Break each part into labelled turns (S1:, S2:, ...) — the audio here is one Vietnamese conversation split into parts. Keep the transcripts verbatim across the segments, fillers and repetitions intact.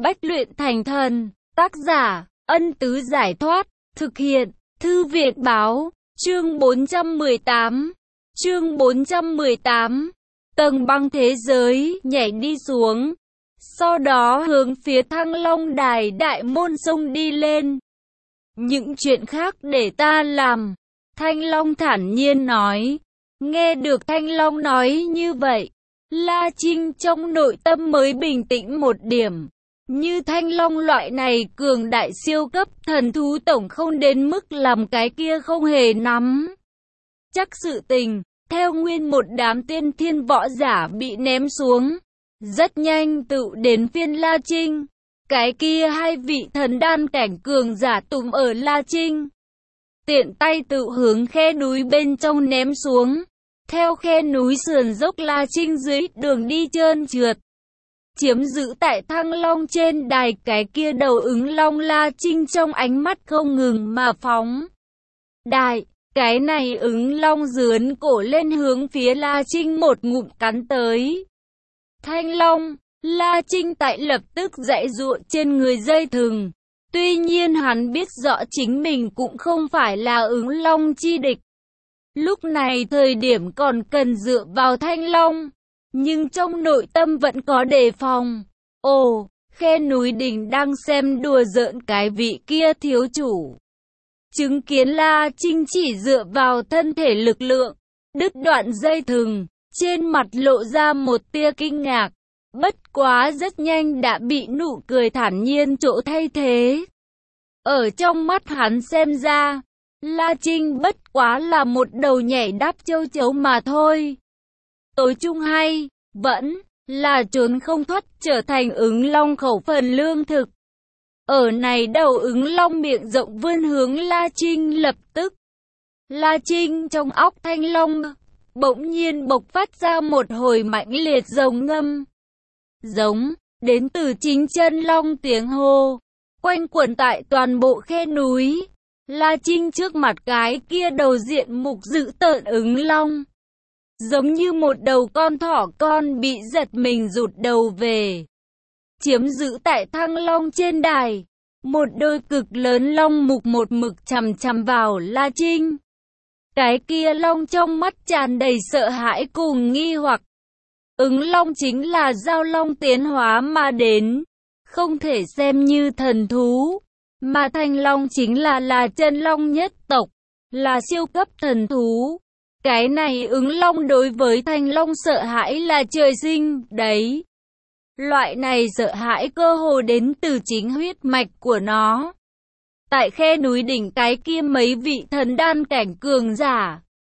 S1: Bách luyện thành thần. Tác giả, Ân Tứ Giải Thoát. Thực hiện, Thư Viện Báo. Chương bốn trăm mười tám. Chương bốn trăm mười tám. Tầng băng thế giới, nhảy đi xuống. Sau đó hướng phía Thăng Long Đài đại môn sông đi lên. Những chuyện khác để ta làm. Thanh Long thản nhiên nói. Nghe được Thanh Long nói như vậy, La Trinh trong nội tâm mới bình tĩnh một điểm. Như Thanh Long loại này cường đại siêu cấp thần thú tổng không đến mức làm cái kia không hề nắm chắc sự tình. Theo nguyên một đám tiên thiên võ giả bị ném xuống, rất nhanh tự đến phiên La Trinh. Cái kia hai vị thần đan cảnh cường giả tùm ở La Trinh, tiện tay tự hướng khe núi bên trong ném xuống. Theo khe núi sườn dốc, La Trinh dưới đường đi trơn trượt, chiếm giữ tại Thăng Long trên đài. Cái kia đầu ứng long La Trinh trong ánh mắt không ngừng mà phóng đại. Cái này ứng long dướn cổ lên hướng phía La Trinh một ngụm cắn tới. Thanh Long, La Trinh tại lập tức giãy giụa trên người dây thừng. Tuy nhiên hắn biết rõ chính mình cũng không phải là ứng long chi địch. Lúc này thời điểm còn cần dựa vào Thanh Long, nhưng trong nội tâm vẫn có đề phòng. Ồ, khe núi đỉnh đang xem đùa giỡn cái vị kia thiếu chủ. Chứng kiến La Trinh chỉ dựa vào thân thể lực lượng, đứt đoạn dây thừng, trên mặt lộ ra một tia kinh ngạc. Bất quá rất nhanh đã bị nụ cười thản nhiên chỗ thay thế. Ở trong mắt hắn xem ra, La Trinh bất quá là một đầu nhảy đáp châu chấu mà thôi. Tối chung hay, vẫn là trốn không thoát trở thành ứng long khẩu phần lương thực. Ở này đầu ứng long miệng rộng vươn hướng La Trinh lập tức. La Trinh trong óc Thanh Long bỗng nhiên bộc phát ra một hồi mãnh liệt rồng ngâm. Giống, đến từ chính chân long tiếng hô, quanh quẩn tại toàn bộ khe núi. La Trinh trước mặt cái kia đầu diện mục dữ tợn ứng long, giống như một đầu con thỏ con bị giật mình rụt đầu về. Chiếm giữ tại Thăng Long trên đài, một đôi cực lớn long mục một mực chằm chằm vào La Trinh. Cái kia long trong mắt tràn đầy sợ hãi cùng nghi hoặc. Ứng long chính là giao long tiến hóa mà đến, không thể xem như thần thú. Mà Thanh Long chính là là chân long nhất tộc, là siêu cấp thần thú. Cái này ứng long đối với Thanh Long sợ hãi là trời sinh đấy. Loại này sợ hãi cơ hồ đến từ chính huyết mạch của nó. Tại khe núi đỉnh cái kia mấy vị thần đan cảnh cường giả,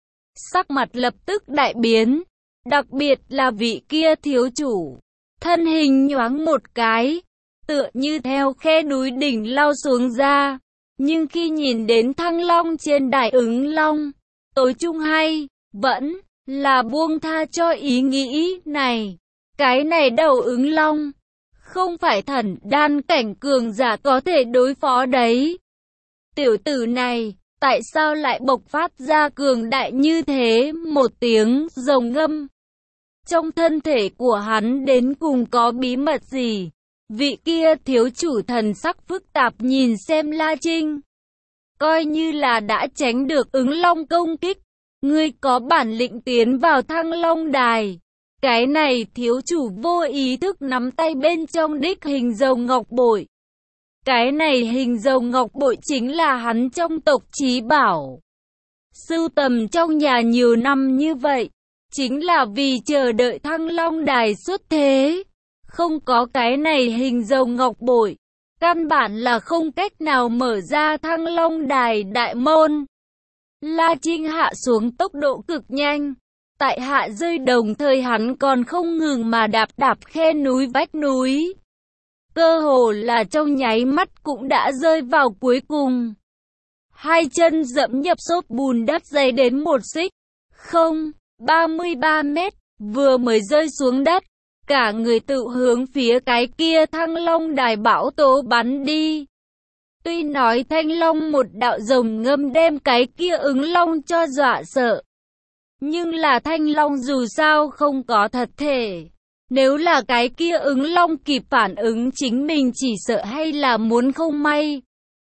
S1: sắc mặt lập tức đại biến. Đặc biệt là vị kia thiếu chủ, thân hình nhoáng một cái, tựa như theo khe núi đỉnh lao xuống ra. Nhưng khi nhìn đến Thăng Long trên đài ứng long, tối chung hay, vẫn là buông tha cho ý nghĩ này. Cái này đầu ứng long, không phải thần đan cảnh cường giả có thể đối phó đấy. Tiểu tử này, tại sao lại bộc phát ra cường đại như thế? Một tiếng rồng ngâm. Trong thân thể của hắn đến cùng có bí mật gì? Vị kia thiếu chủ thần sắc phức tạp nhìn xem La Trinh. Coi như là đã tránh được ứng long công kích. Ngươi có bản lĩnh tiến vào Thăng Long đài. Cái này thiếu chủ vô ý thức nắm tay bên trong đích hình rồng ngọc bội. Cái này hình rồng ngọc bội chính là hắn trong tộc chí bảo. Sưu tầm trong nhà nhiều năm như vậy, chính là vì chờ đợi Thăng Long đài xuất thế. Không có cái này hình rồng ngọc bội, căn bản là không cách nào mở ra Thăng Long đài đại môn. La Trinh hạ xuống tốc độ cực nhanh. Tại hạ rơi đồng thời hắn còn không ngừng mà đạp đạp khe núi vách núi. Cơ hồ là trong nháy mắt cũng đã rơi vào cuối cùng. Hai chân dẫm nhập xốp bùn đất dày đến một xích. Không, ba mươi ba mét, vừa mới rơi xuống đất. Cả người tự hướng phía cái kia Thăng Long đài bão tố bắn đi. Tuy nói Thanh Long một đạo rồng ngâm đem cái kia ứng long cho dọa sợ, nhưng là Thanh Long dù sao không có thật thể. Nếu là cái kia ứng long kịp phản ứng chính mình chỉ sợ hay là muốn không may.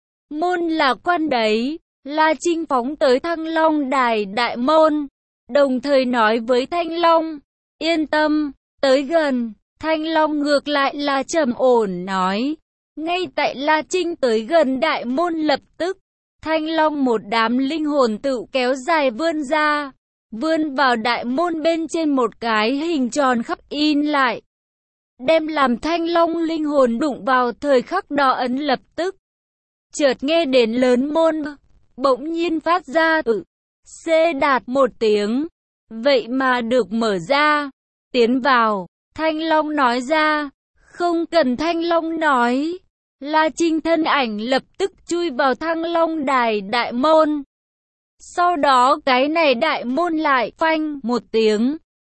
S1: Môn là quan đấy, La Trinh phóng tới Thăng Long đài đại môn, đồng thời nói với Thanh Long, yên tâm, tới gần. Thanh Long ngược lại là trầm ổn nói, ngay tại La Trinh tới gần đại môn lập tức, Thanh Long một đám linh hồn tự kéo dài vươn ra, vươn vào đại môn bên trên một cái hình tròn khắc in lại. Đem làm Thanh Long linh hồn đụng vào thời khắc đó ấn lập tức. Chợt nghe đến lớn môn, bỗng nhiên phát ra ừ, xê đạt một tiếng, vậy mà được mở ra, tiến vào. Thanh Long nói ra, không cần Thanh Long nói, La Trinh thân ảnh lập tức chui vào Thăng Long đài đại môn. Sau đó cái này đại môn lại phanh một tiếng,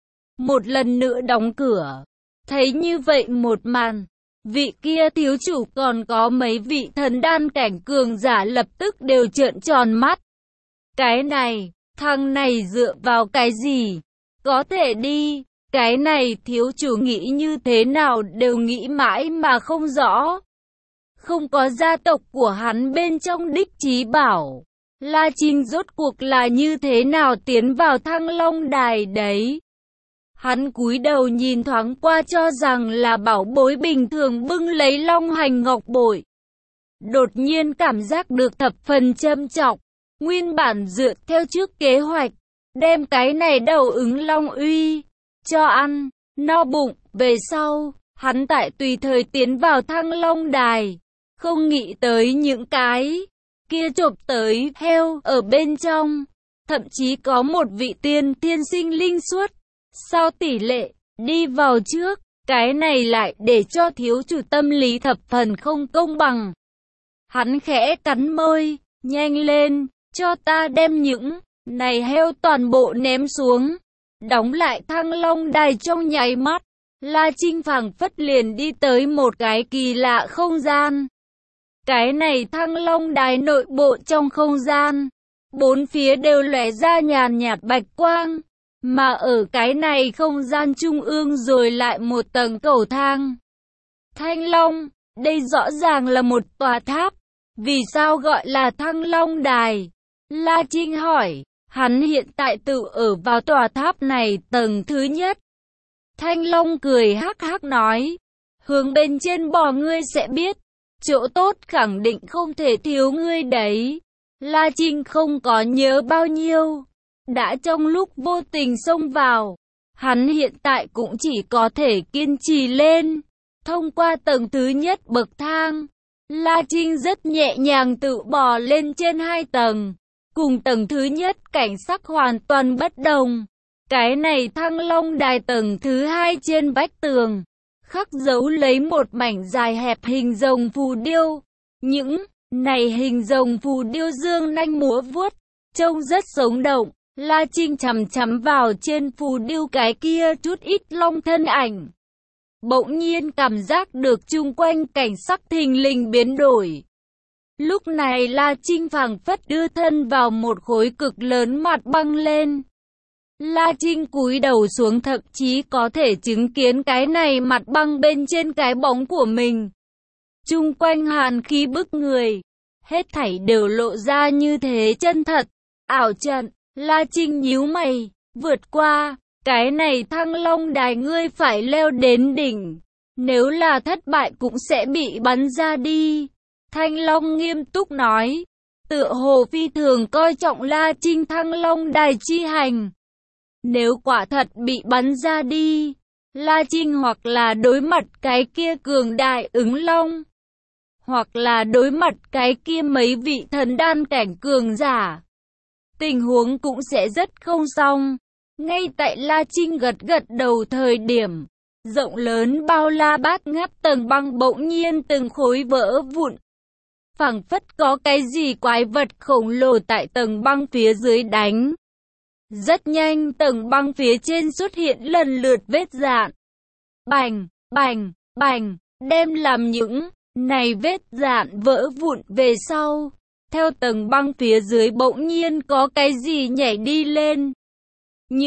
S1: một lần nữa đóng cửa. Thấy như vậy một màn, vị kia thiếu chủ còn có mấy vị thần đan cảnh cường giả lập tức đều trợn tròn mắt. Cái này, thằng này dựa vào cái gì? Có thể đi. Cái này thiếu chủ nghĩ như thế nào đều nghĩ mãi mà không rõ. Không có gia tộc của hắn bên trong đích chí bảo, La Trinh rốt cuộc là như thế nào tiến vào Thăng Long đài đấy? Hắn cúi đầu nhìn thoáng qua cho rằng là bảo bối bình thường bưng lấy long hành ngọc bội. Đột nhiên cảm giác được thập phần châm trọng, nguyên bản dựa theo trước kế hoạch, đem cái này đầu ứng long uy cho ăn, no bụng, về sau, hắn tại tùy thời tiến vào Thăng Long đài, không nghĩ tới những cái kia chộp tới heo ở bên trong, thậm chí có một vị tiên tiên sinh linh suốt, sao tỷ lệ, đi vào trước, cái này lại để cho thiếu chủ tâm lý thập phần không công bằng. Hắn khẽ cắn môi, nhanh lên, cho ta đem những này heo toàn bộ ném xuống. Đóng lại Thăng Long đài trong nháy mắt, La Trinh phảng phất liền đi tới một cái kỳ lạ không gian. Cái này Thăng Long đài nội bộ trong không gian, bốn phía đều lóe ra nhàn nhạt bạch quang, mà ở cái này không gian trung ương rồi lại một tầng cầu thang. Thanh Long, đây rõ ràng là một tòa tháp, vì sao gọi là Thăng Long đài? La Trinh hỏi. Hắn hiện tại tự ở vào tòa tháp này tầng thứ nhất. Thanh Long cười hắc hắc nói, hướng bên trên bò ngươi sẽ biết, chỗ tốt khẳng định không thể thiếu ngươi đấy. La Trinh không có nhớ bao nhiêu, đã trong lúc vô tình xông vào, hắn hiện tại cũng chỉ có thể kiên trì lên, thông qua tầng thứ nhất bậc thang. La Trinh rất nhẹ nhàng tự bò lên trên hai tầng. Cùng tầng thứ nhất cảnh sắc hoàn toàn bất đồng. Cái này Thăng Long đài tầng thứ hai trên vách tường, khắc dấu lấy một mảnh dài hẹp hình rồng phù điêu. Những này hình rồng phù điêu dương nanh múa vuốt, trông rất sống động. La Trinh chằm chằm vào trên phù điêu cái kia chút ít long thân ảnh. Bỗng nhiên cảm giác được chung quanh cảnh sắc thình lình biến đổi. Lúc này La Trinh phảng phất đưa thân vào một khối cực lớn mặt băng lên. La Trinh cúi đầu xuống thậm chí có thể chứng kiến cái này mặt băng bên trên cái bóng của mình. Chung quanh hàn khí bức người, hết thảy đều lộ ra như thế chân thật, ảo trận. La Trinh nhíu mày, vượt qua, cái này Thăng Long đài ngươi phải leo đến đỉnh, nếu là thất bại cũng sẽ bị bắn ra đi. Thanh Long nghiêm túc nói, tựa hồ phi thường coi trọng La Trinh Thăng Long đài chi hành. Nếu quả thật bị bắn ra đi, La Trinh hoặc là đối mặt cái kia cường đại ứng long, hoặc là đối mặt cái kia mấy vị thần đan cảnh cường giả, tình huống cũng sẽ rất không xong. Ngay tại La Trinh gật gật đầu thời điểm, rộng lớn bao la bát ngát tầng băng bỗng nhiên từng khối vỡ vụn. Phảng phất có cái gì quái vật khổng lồ tại tầng băng phía dưới đánh. Rất nhanh tầng băng phía trên xuất hiện lần lượt vết rạn. Bành, bành, bành, đem làm những này vết rạn vỡ vụn về sau. Theo tầng băng phía dưới bỗng nhiên có cái gì nhảy đi lên. Những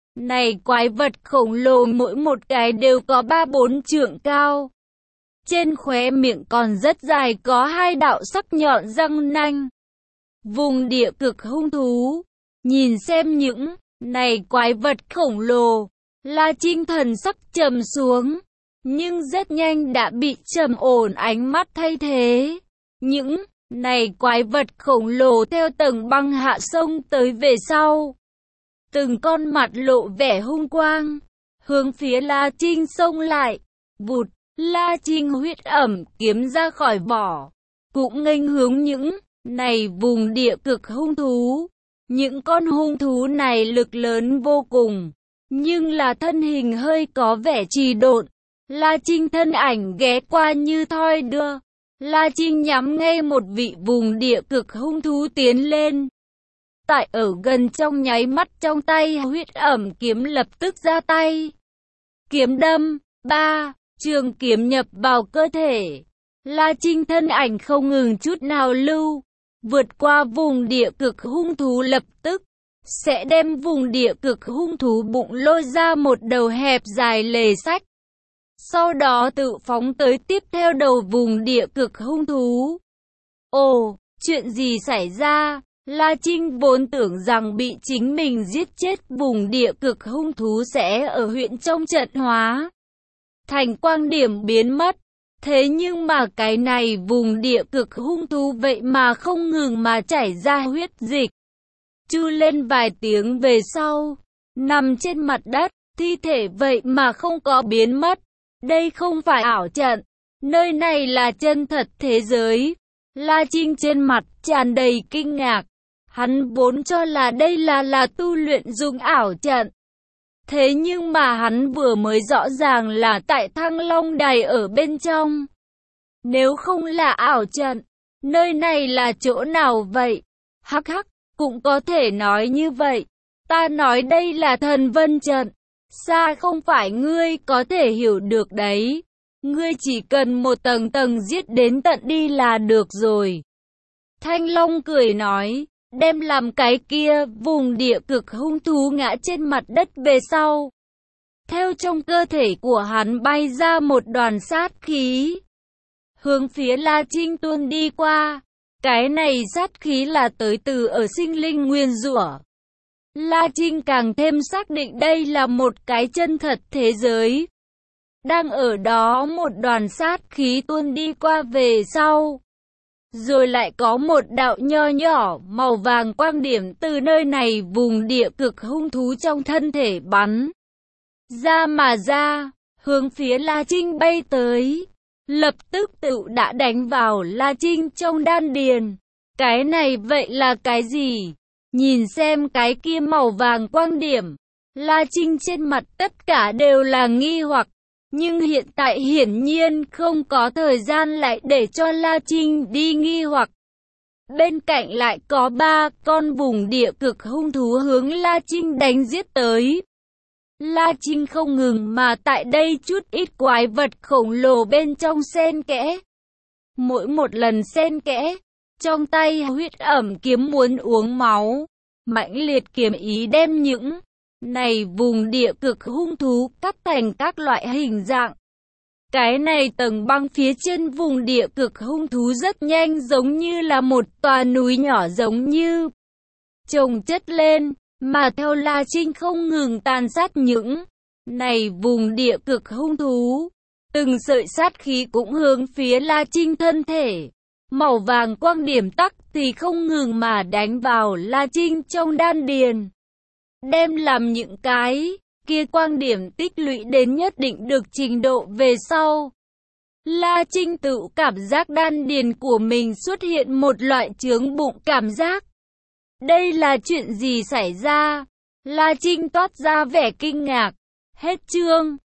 S1: này quái vật khổng lồ mỗi một cái đều có ba bốn trượng cao. Trên khóe miệng còn rất dài có hai đạo sắc nhọn răng nanh. Vùng địa cực hung thú. Nhìn xem những này quái vật khổng lồ, La Trinh thần sắc trầm xuống, nhưng rất nhanh đã bị trầm ổn ánh mắt thay thế. Những này quái vật khổng lồ theo tầng băng hạ sông tới về sau. Từng con mặt lộ vẻ hung quang, hướng phía La Trinh xông lại. Vụt, La Trinh huyết ẩm kiếm ra khỏi vỏ, cũng nghênh hướng những này vùng địa cực hung thú. Những con hung thú này lực lớn vô cùng, nhưng là thân hình hơi có vẻ trì độn. La Trinh thân ảnh ghé qua như thoi đưa. La Trinh nhắm ngay một vị vùng địa cực hung thú tiến lên. Tại ở gần trong nháy mắt trong tay huyết ẩm kiếm lập tức ra tay. Kiếm đâm, ba, trường kiếm nhập vào cơ thể. La Trinh thân ảnh không ngừng chút nào lưu. Vượt qua vùng địa cực hung thú lập tức, sẽ đem vùng địa cực hung thú bụng lôi ra một đầu hẹp dài lề sách. Sau đó tự phóng tới tiếp theo đầu vùng địa cực hung thú. Ồ, chuyện gì xảy ra? La Trinh vốn tưởng rằng bị chính mình giết chết vùng địa cực hung thú sẽ ở huyện trong trận hóa thành quang điểm biến mất. Thế nhưng mà cái này vùng địa cực hung thú vậy mà không ngừng mà chảy ra huyết dịch. Chu lên vài tiếng về sau, nằm trên mặt đất, thi thể vậy mà không có biến mất. Đây không phải ảo trận, nơi này là chân thật thế giới. La Trinh trên mặt tràn đầy kinh ngạc, hắn vốn cho là đây là là tu luyện dùng ảo trận. Thế nhưng mà hắn vừa mới rõ ràng là tại Thăng Long Đài ở bên trong. Nếu không là ảo trận, nơi này là chỗ nào vậy? Hắc hắc, cũng có thể nói như vậy. Ta nói đây là thần vân trận. Xa không phải ngươi có thể hiểu được đấy. Ngươi chỉ cần một tầng tầng giết đến tận đi là được rồi. Thanh Long cười nói, đem làm cái kia vùng địa cực hung thú ngã trên mặt đất về sau. Theo trong cơ thể của hắn bay ra một đoàn sát khí, hướng phía La Trinh tuôn đi qua. Cái này sát khí là tới từ ở sinh linh nguyên rủa. La Trinh càng thêm xác định đây là một cái chân thật thế giới. Đang ở đó một đoàn sát khí tuôn đi qua về sau. Rồi lại có một đạo nho nhỏ màu vàng quang điểm từ nơi này vùng địa cực hung thú trong thân thể bắn ra mà ra, hướng phía La Trinh bay tới. Lập tức tự đã đánh vào La Trinh trong đan điền. Cái này vậy là cái gì? Nhìn xem cái kia màu vàng quang điểm. La Trinh trên mặt tất cả đều là nghi hoặc. Nhưng hiện tại hiển nhiên không có thời gian lại để cho La Trinh đi nghi hoặc. Bên cạnh lại có ba con vùng địa cực hung thú hướng La Trinh đánh giết tới. La Trinh không ngừng mà tại đây chút ít quái vật khổng lồ bên trong xen kẽ. Mỗi một lần xen kẽ, trong tay huyết ẩm kiếm muốn uống máu. Mãnh liệt kiếm ý đem những này vùng địa cực hung thú cắt thành các loại hình dạng. Cái này tầng băng phía trên vùng địa cực hung thú rất nhanh giống như là một tòa núi nhỏ giống như chồng chất lên. Mà theo La Trinh không ngừng tàn sát những này vùng địa cực hung thú. Từng sợi sát khí cũng hướng phía La Trinh thân thể. Màu vàng quang điểm tắc thì không ngừng mà đánh vào La Trinh trong đan điền. Đem làm những cái kia quang điểm tích lũy đến nhất định được trình độ về sau. La Trinh tự cảm giác đan điền của mình xuất hiện một loại chướng bụng cảm giác. Đây là chuyện gì xảy ra? La Trinh toát ra vẻ kinh ngạc. Hết chương.